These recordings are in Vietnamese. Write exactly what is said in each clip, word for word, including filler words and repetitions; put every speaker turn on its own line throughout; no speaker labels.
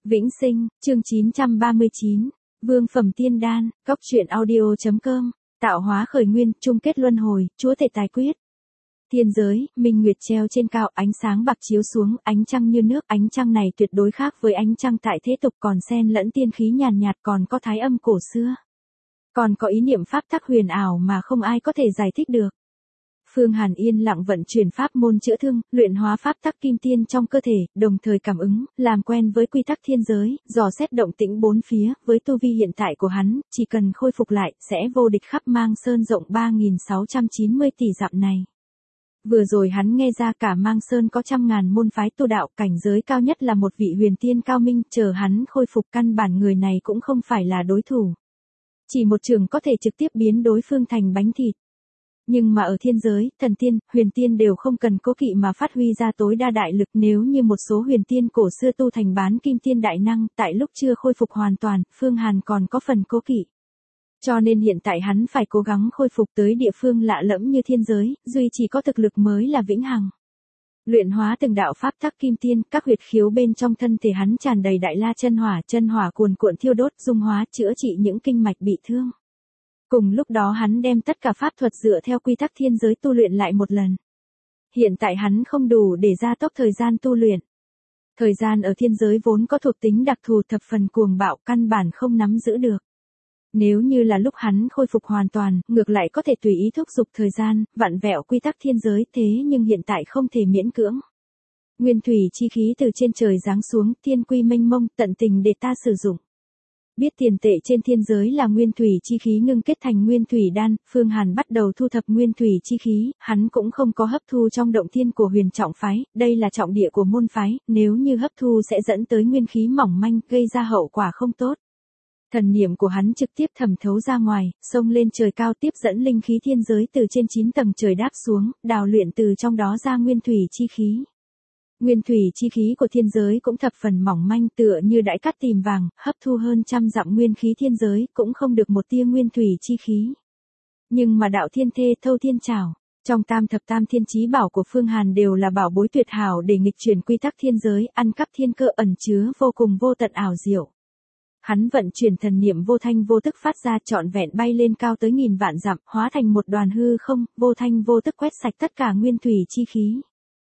Vĩnh Sinh, chương chín trăm ba mươi chín, Vương phẩm tiên đan, góc truyện audio.com, tạo hóa khởi nguyên, chung kết luân hồi, chúa tể tài quyết. Thiên giới, minh nguyệt treo trên cao, ánh sáng bạc chiếu xuống, ánh trăng như nước, ánh trăng này tuyệt đối khác với ánh trăng tại thế tục, còn xen lẫn tiên khí nhàn nhạt, còn có thái âm cổ xưa. Còn có ý niệm pháp tắc huyền ảo mà không ai có thể giải thích được. Phương Hàn yên lặng vận chuyển pháp môn chữa thương, luyện hóa pháp tắc kim tiên trong cơ thể, đồng thời cảm ứng, làm quen với quy tắc thiên giới, dò xét động tĩnh bốn phía, với tu vi hiện tại của hắn, chỉ cần khôi phục lại, sẽ vô địch khắp Mang Sơn rộng ba nghìn sáu trăm chín mươi tỷ dặm này. Vừa rồi hắn nghe ra cả Mang Sơn có trăm ngàn môn phái tu đạo, cảnh giới cao nhất là một vị huyền tiên cao minh, chờ hắn khôi phục căn bản người này cũng không phải là đối thủ. Chỉ một trường có thể trực tiếp biến đối phương thành bánh thịt. Nhưng mà ở thiên giới, thần tiên, huyền tiên đều không cần cố kỵ mà phát huy ra tối đa đại lực, nếu như một số huyền tiên cổ xưa tu thành bán kim tiên đại năng, tại lúc chưa khôi phục hoàn toàn, Phương Hàn còn có phần cố kỵ. Cho nên hiện tại hắn phải cố gắng khôi phục tới địa phương lạ lẫm như thiên giới, duy chỉ có thực lực mới là vĩnh hằng. Luyện hóa từng đạo pháp tắc kim tiên, các huyệt khiếu bên trong thân thể hắn tràn đầy đại la chân hỏa, chân hỏa cuồn cuộn thiêu đốt, dung hóa, chữa trị những kinh mạch bị thương. Cùng lúc đó hắn đem tất cả pháp thuật dựa theo quy tắc thiên giới tu luyện lại một lần. Hiện tại hắn không đủ để gia tốc thời gian tu luyện. Thời gian ở thiên giới vốn có thuộc tính đặc thù thập phần cuồng bạo, căn bản không nắm giữ được. Nếu như là lúc hắn khôi phục hoàn toàn, ngược lại có thể tùy ý thúc giục thời gian, vặn vẹo quy tắc thiên giới, thế nhưng hiện tại không thể miễn cưỡng. Nguyên thủy chi khí từ trên trời giáng xuống, thiên quy mênh mông, tận tình để ta sử dụng. Biết tiền tệ trên thiên giới là nguyên thủy chi khí ngưng kết thành nguyên thủy đan, Phương Hàn bắt đầu thu thập nguyên thủy chi khí, hắn cũng không có hấp thu trong động thiên của huyền trọng phái, đây là trọng địa của môn phái, nếu như hấp thu sẽ dẫn tới nguyên khí mỏng manh, gây ra hậu quả không tốt. Thần niệm của hắn trực tiếp thẩm thấu ra ngoài, xông lên trời cao tiếp dẫn linh khí thiên giới từ trên chín tầng trời đáp xuống, đào luyện từ trong đó ra nguyên thủy chi khí. Nguyên thủy chi khí của thiên giới cũng thập phần mỏng manh, tựa như đãi cát tìm vàng, hấp thu hơn trăm dặm nguyên khí thiên giới, cũng không được một tia nguyên thủy chi khí. Nhưng mà đạo thiên thê thâu thiên trảo, trong tam thập tam thiên chí bảo của Phương Hàn đều là bảo bối tuyệt hảo để nghịch chuyển quy tắc thiên giới, ăn cắp thiên cơ, ẩn chứa vô cùng vô tận ảo diệu. Hắn vận chuyển thần niệm vô thanh vô tức phát ra, trọn vẹn bay lên cao tới nghìn vạn dặm, hóa thành một đoàn hư không, vô thanh vô tức quét sạch tất cả nguyên thủy chi khí.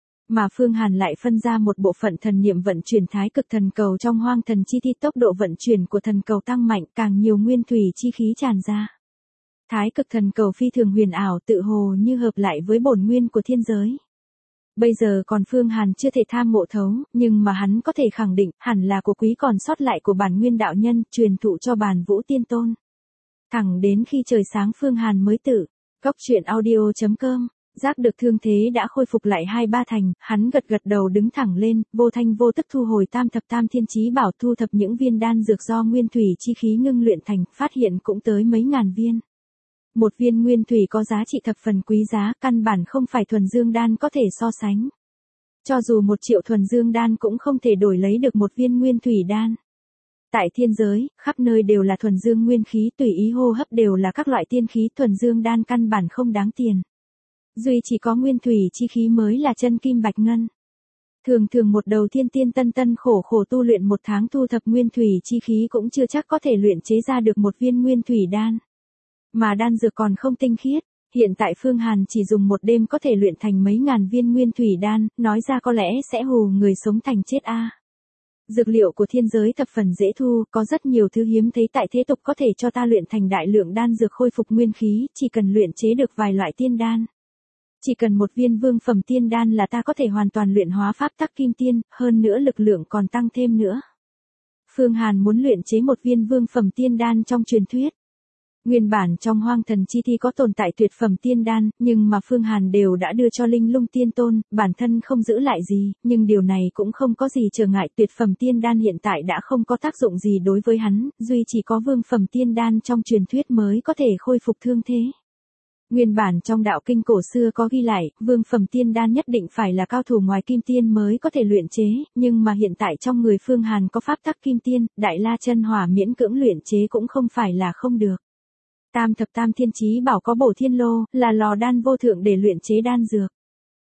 Mà Phương Hàn lại phân ra một bộ phận thần niệm vận chuyển thái cực thần cầu trong hoang thần chi thi, tốc độ vận chuyển của thần cầu tăng mạnh, càng nhiều nguyên thủy chi khí tràn ra. Thái cực thần cầu phi thường huyền ảo, tự hồ như hợp lại với bổn nguyên của thiên giới. Bây giờ còn Phương Hàn chưa thể tham ngộ thấu, nhưng mà hắn có thể khẳng định, hẳn là của quý còn sót lại của bản nguyên đạo nhân, truyền thụ cho Bàn Vũ Tiên Tôn. Thẳng đến khi trời sáng Phương Hàn mới tự, góc truyện audio.com. Giác được thương thế đã khôi phục lại hai ba thành, hắn gật gật đầu đứng thẳng lên, vô thanh vô tức thu hồi tam thập tam thiên chí bảo, thu thập những viên đan dược do nguyên thủy chi khí ngưng luyện thành, phát hiện cũng tới mấy ngàn viên. Một viên nguyên thủy có giá trị thập phần quý giá, căn bản không phải thuần dương đan có thể so sánh. Cho dù một triệu thuần dương đan cũng không thể đổi lấy được một viên nguyên thủy đan. Tại thiên giới, khắp nơi đều là thuần dương nguyên khí, tùy ý hô hấp đều là các loại tiên khí, thuần dương đan căn bản không đáng tiền. Duy chỉ có nguyên thủy chi khí mới là chân kim bạch ngân. Thường thường một đầu thiên tiên tân tân khổ khổ tu luyện một tháng thu thập nguyên thủy chi khí cũng chưa chắc có thể luyện chế ra được một viên nguyên thủy đan. Mà đan dược còn không tinh khiết, hiện tại Phương Hàn chỉ dùng một đêm có thể luyện thành mấy ngàn viên nguyên thủy đan, nói ra có lẽ sẽ hù người sống thành chết a. À. Dược liệu của thiên giới thập phần dễ thu, có rất nhiều thứ hiếm thấy tại thế tục có thể cho ta luyện thành đại lượng đan dược khôi phục nguyên khí, chỉ cần luyện chế được vài loại tiên đan. Chỉ cần một viên vương phẩm tiên đan là ta có thể hoàn toàn luyện hóa pháp tắc kim tiên, hơn nữa lực lượng còn tăng thêm nữa. Phương Hàn muốn luyện chế một viên vương phẩm tiên đan trong truyền thuyết. Nguyên bản trong hoang thần chi thi có tồn tại tuyệt phẩm tiên đan, nhưng mà Phương Hàn đều đã đưa cho Linh Lung Tiên Tôn, bản thân không giữ lại gì, nhưng điều này cũng không có gì trở ngại, tuyệt phẩm tiên đan hiện tại đã không có tác dụng gì đối với hắn, duy chỉ có vương phẩm tiên đan trong truyền thuyết mới có thể khôi phục thương thế. Nguyên bản trong đạo kinh cổ xưa có ghi lại, vương phẩm tiên đan nhất định phải là cao thủ ngoài kim tiên mới có thể luyện chế, nhưng mà hiện tại trong người Phương Hàn có pháp tắc kim tiên, đại la chân hỏa miễn cưỡng luyện chế cũng không phải là không được. Tam thập tam thiên chí bảo có bổ thiên lô, là lò đan vô thượng để luyện chế đan dược.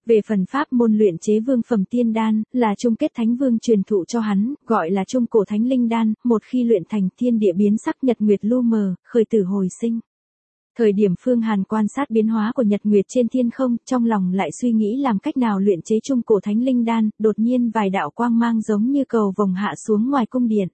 Về phần pháp môn luyện chế vương phẩm tiên đan, là chung kết thánh vương truyền thụ cho hắn, gọi là trung cổ thánh linh đan, một khi luyện thành thiên địa biến sắc nhật nguyệt lu mờ, khởi tử hồi sinh. Thời điểm Phương Hàn quan sát biến hóa của nhật nguyệt trên thiên không, trong lòng lại suy nghĩ làm cách nào luyện chế trung cổ thánh linh đan, đột nhiên vài đạo quang mang giống như cầu vồng hạ xuống ngoài cung điện.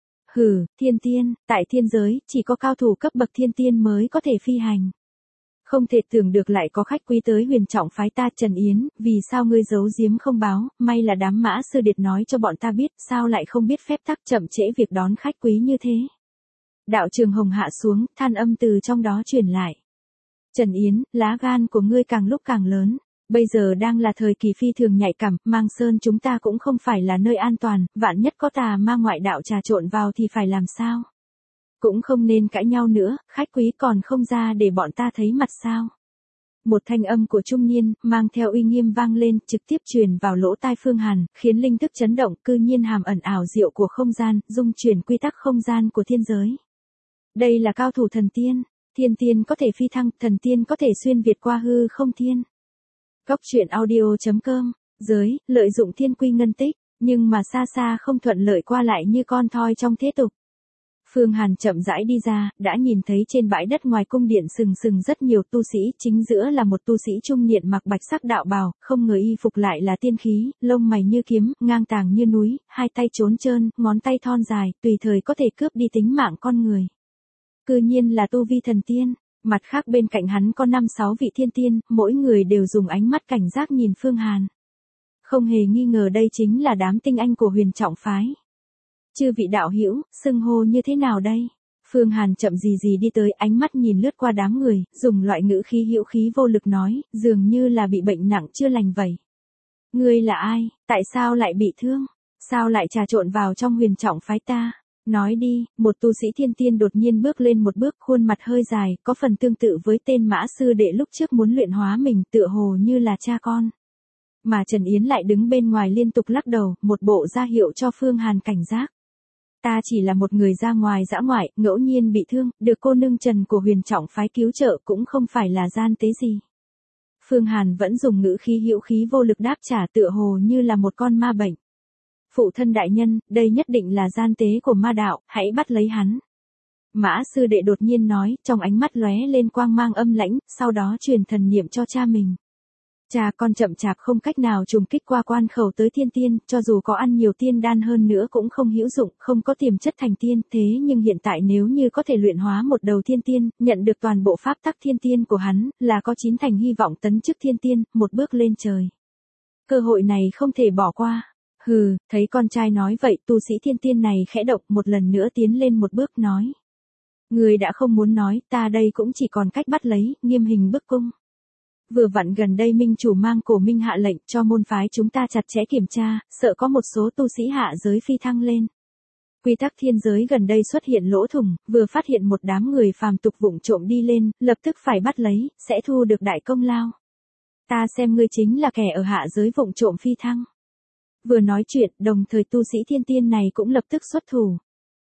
Hừ, thiên tiên, tại thiên giới, chỉ có cao thủ cấp bậc thiên tiên mới có thể phi hành. Không thể tưởng được lại có khách quý tới huyền trọng phái ta. Trần Yến, vì sao ngươi giấu giếm không báo, may là đám Mã Sư Điệt nói cho bọn ta biết, sao lại không biết phép tắc chậm trễ việc đón khách quý như thế. Đạo Trường Hồng hạ xuống, than âm từ trong đó truyền lại. Trần Yến, lá gan của ngươi càng lúc càng lớn. Bây giờ đang là thời kỳ phi thường nhạy cảm, Mang Sơn chúng ta cũng không phải là nơi an toàn, vạn nhất có tà ma ngoại đạo trà trộn vào thì phải làm sao? Cũng không nên cãi nhau nữa, khách quý còn không ra để bọn ta thấy mặt sao? Một thanh âm của trung niên, mang theo uy nghiêm vang lên, trực tiếp truyền vào lỗ tai Phương Hàn, khiến linh thức chấn động, cư nhiên hàm ẩn ảo diệu của không gian, dung chuyển quy tắc không gian của thiên giới. Đây là cao thủ thần tiên, thiên tiên có thể phi thăng, thần tiên có thể xuyên việt qua hư không thiên. Góc truyện audio chấm com, giới, lợi dụng thiên quy ngân tích, nhưng mà xa xa không thuận lợi qua lại như con thoi trong thế tục. Phương Hàn chậm rãi đi ra, đã nhìn thấy trên bãi đất ngoài cung điện sừng sừng rất nhiều tu sĩ, chính giữa là một tu sĩ trung niên mặc bạch sắc đạo bào, không ngờ y phục lại là tiên khí, lông mày như kiếm, ngang tàng như núi, hai tay trốn trơn, ngón tay thon dài, tùy thời có thể cướp đi tính mạng con người. Cư nhiên là tu vi thần tiên, mặt khác bên cạnh hắn có năm sáu vị thiên tiên, mỗi người đều dùng ánh mắt cảnh giác nhìn Phương Hàn. Không hề nghi ngờ đây chính là đám tinh anh của huyền trọng phái. Chư vị đạo hữu, xưng hô như thế nào đây? Phương Hàn chậm gì gì đi tới, ánh mắt nhìn lướt qua đám người, dùng loại ngữ khí hữu khí vô lực nói, dường như là bị bệnh nặng chưa lành vậy. Ngươi là ai, tại sao lại bị thương? Sao lại trà trộn vào trong huyền trọng phái ta? Nói đi, một tu sĩ thiên tiên đột nhiên bước lên một bước, khuôn mặt hơi dài, có phần tương tự với tên Mã Sư Đệ lúc trước muốn luyện hóa mình, tựa hồ như là cha con. Mà Trần Yến lại đứng bên ngoài liên tục lắc đầu, một bộ ra hiệu cho Phương Hàn cảnh giác. Ta chỉ là một người ra ngoài dã ngoại, ngẫu nhiên bị thương, được cô nương Trần của huyền trọng phái cứu trợ, cũng không phải là gian tế gì. Phương Hàn vẫn dùng ngữ khí hữu khí vô lực đáp trả, tựa hồ như là một con ma bệnh. Phụ thân đại nhân, đây nhất định là gian tế của ma đạo, hãy bắt lấy hắn. Mã Sư Đệ đột nhiên nói, trong ánh mắt lóe lên quang mang âm lãnh, sau đó truyền thần niệm cho cha mình. Cha con chậm chạp không cách nào trùng kích qua quan khẩu tới thiên tiên, cho dù có ăn nhiều tiên đan hơn nữa cũng không hữu dụng, không có tiềm chất thành tiên, thế nhưng hiện tại nếu như có thể luyện hóa một đầu thiên tiên, nhận được toàn bộ pháp tắc thiên tiên của hắn, là có chín thành hy vọng tấn chức thiên tiên, một bước lên trời. Cơ hội này không thể bỏ qua. Hừ, thấy con trai nói vậy, tu sĩ thiên tiên này khẽ động, một lần nữa tiến lên một bước nói. Người đã không muốn nói, ta đây cũng chỉ còn cách bắt lấy, nghiêm hình bức cung. Vừa vặn gần đây minh chủ mang cổ minh hạ lệnh cho môn phái chúng ta chặt chẽ kiểm tra, sợ có một số tu sĩ hạ giới phi thăng lên. Quy tắc thiên giới gần đây xuất hiện lỗ thủng, vừa phát hiện một đám người phàm tục vụng trộm đi lên, lập tức phải bắt lấy, sẽ thu được đại công lao. Ta xem ngươi chính là kẻ ở hạ giới vụng trộm phi thăng. Vừa nói chuyện, đồng thời tu sĩ thiên tiên này cũng lập tức xuất thủ.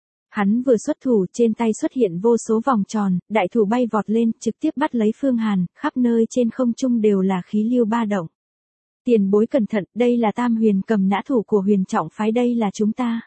Hắn vừa xuất thủ, trên tay xuất hiện vô số vòng tròn, đại thủ bay vọt lên, trực tiếp bắt lấy Phương Hàn, khắp nơi trên không trung đều là khí lưu ba động. Tiền bối cẩn thận, đây là Tam Huyền Cầm Nã thủ của huyền trọng phái, đây là chúng ta.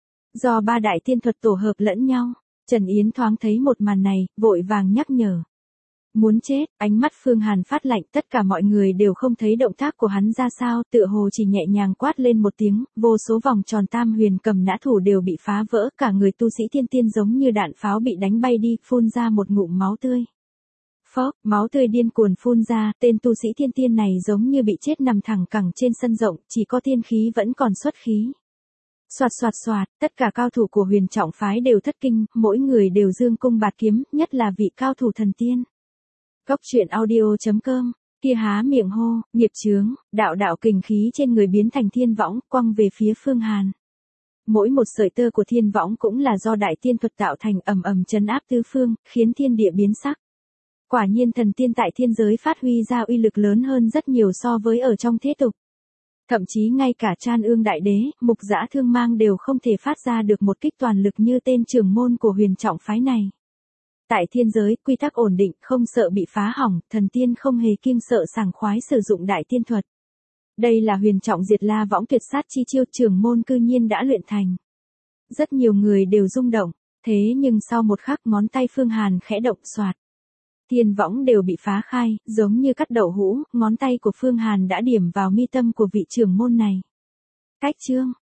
Do ba đại tiên thuật tổ hợp lẫn nhau, Trần Yến thoáng thấy một màn này, vội vàng nhắc nhở. Muốn chết, ánh mắt Phương Hàn phát lạnh, tất cả mọi người đều không thấy động tác của hắn ra sao, tựa hồ chỉ nhẹ nhàng quát lên một tiếng, vô số vòng tròn Tam Huyền Cầm Nã thủ đều bị phá vỡ, cả người tu sĩ thiên tiên giống như đạn pháo bị đánh bay đi, phun ra một ngụm máu tươi. Phốc, máu tươi điên cuồng phun ra, tên tu sĩ thiên tiên này giống như bị chết nằm thẳng cẳng trên sân rộng, chỉ có tiên khí vẫn còn xuất khí. Soạt soạt soạt, tất cả cao thủ của huyền trọng phái đều thất kinh, mỗi người đều dương cung bạt kiếm, nhất là vị cao thủ thần tiên. Góc truyện audio chấm com, kia há miệng hô, nghiệp chướng, đạo đạo kình khí trên người biến thành thiên võng, quăng về phía Phương Hàn. Mỗi một sợi tơ của thiên võng cũng là do đại tiên thuật tạo thành, ầm ầm trấn áp tứ phương, khiến thiên địa biến sắc. Quả nhiên thần tiên tại thiên giới phát huy ra uy lực lớn hơn rất nhiều so với ở trong thế tục. Thậm chí ngay cả Tran Ương Đại Đế, Mục Dã Thương Mang đều không thể phát ra được một kích toàn lực như tên trưởng môn của huyền trọng phái này. Tại thiên giới, quy tắc ổn định, không sợ bị phá hỏng, thần tiên không hề kiêng sợ sảng khoái sử dụng đại tiên thuật. Đây là huyền trọng diệt la võng tuyệt sát chi chiêu trưởng môn cư nhiên đã luyện thành. Rất nhiều người đều rung động, thế nhưng sau một khắc ngón tay Phương Hàn khẽ động xoạt. Thiên võng đều bị phá khai, giống như cắt đậu hũ, ngón tay của Phương Hàn đã điểm vào mi tâm của vị trưởng môn này. Cách chương